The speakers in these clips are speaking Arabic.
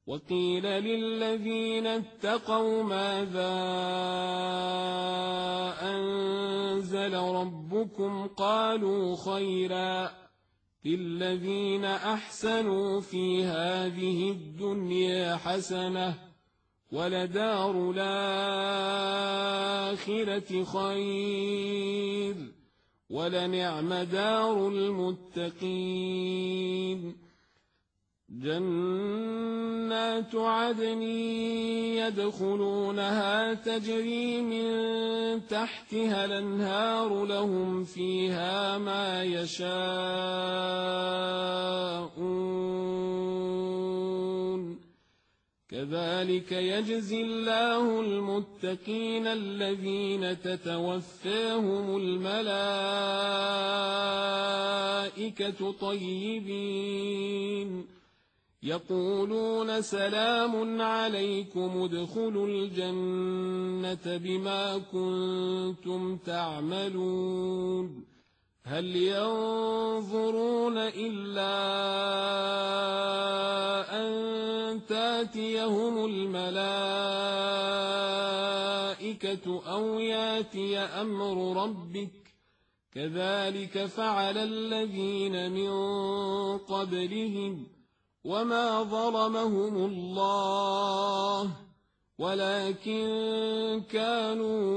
وقيل للذين اتقوا ماذا أنزل ربكم قالوا خيرا للذين أحسنوا في هذه الدنيا حسنة ولدار الآخرة خير ولنعم دار المتقين جنات عدن يدخلونها تجري من تحتها الأنهار لهم فيها ما يشاءون كذلك يجزي الله المتقين الذين تتوفاهم الملائكة طيبين يقولون سلام عليكم ادخلوا الجنة بما كنتم تعملون هل ينظرون إلا أن تاتيهم الملائكة أو ياتي أمر ربك كذلك فعل الذين من قبلهم وما ظلمهم الله ولكن كانوا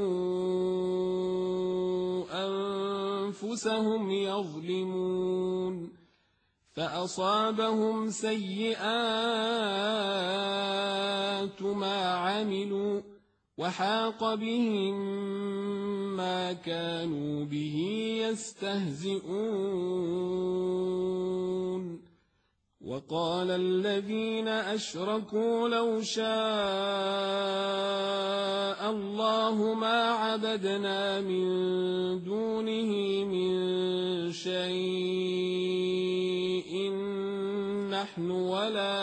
أنفسهم يظلمون فأصابهم سيئات ما عملوا وحاق بهم ما كانوا به يستهزئون وقال الذين أشركوا لو شاء الله ما عبدنا من دونه من شيء نحن ولا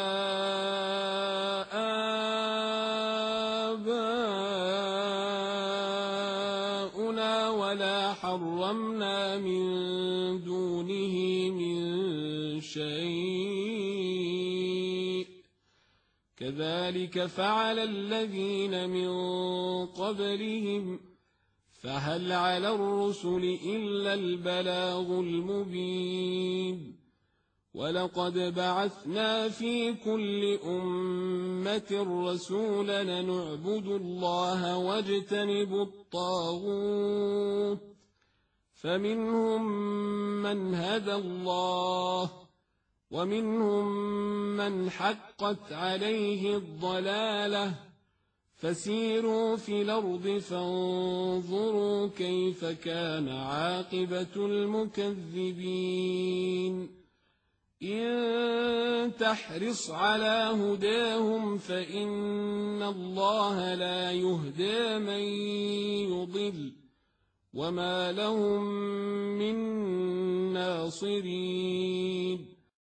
آباؤنا ولا حرمنا من دونه من شيء كذلك فعل الذين من قبلهم فهل على الرسل إلا البلاغ المبين ولقد بعثنا في كل أمة رسولا نعبد الله واجتنب الطاغوت فمنهم من هدى الله ومنهم من حقت عليه الضلالة فسيروا في الأرض فانظروا كيف كان عاقبة المكذبين إن تحرص على هداهم فإن الله لا يهدى من يضل وما لهم من ناصرين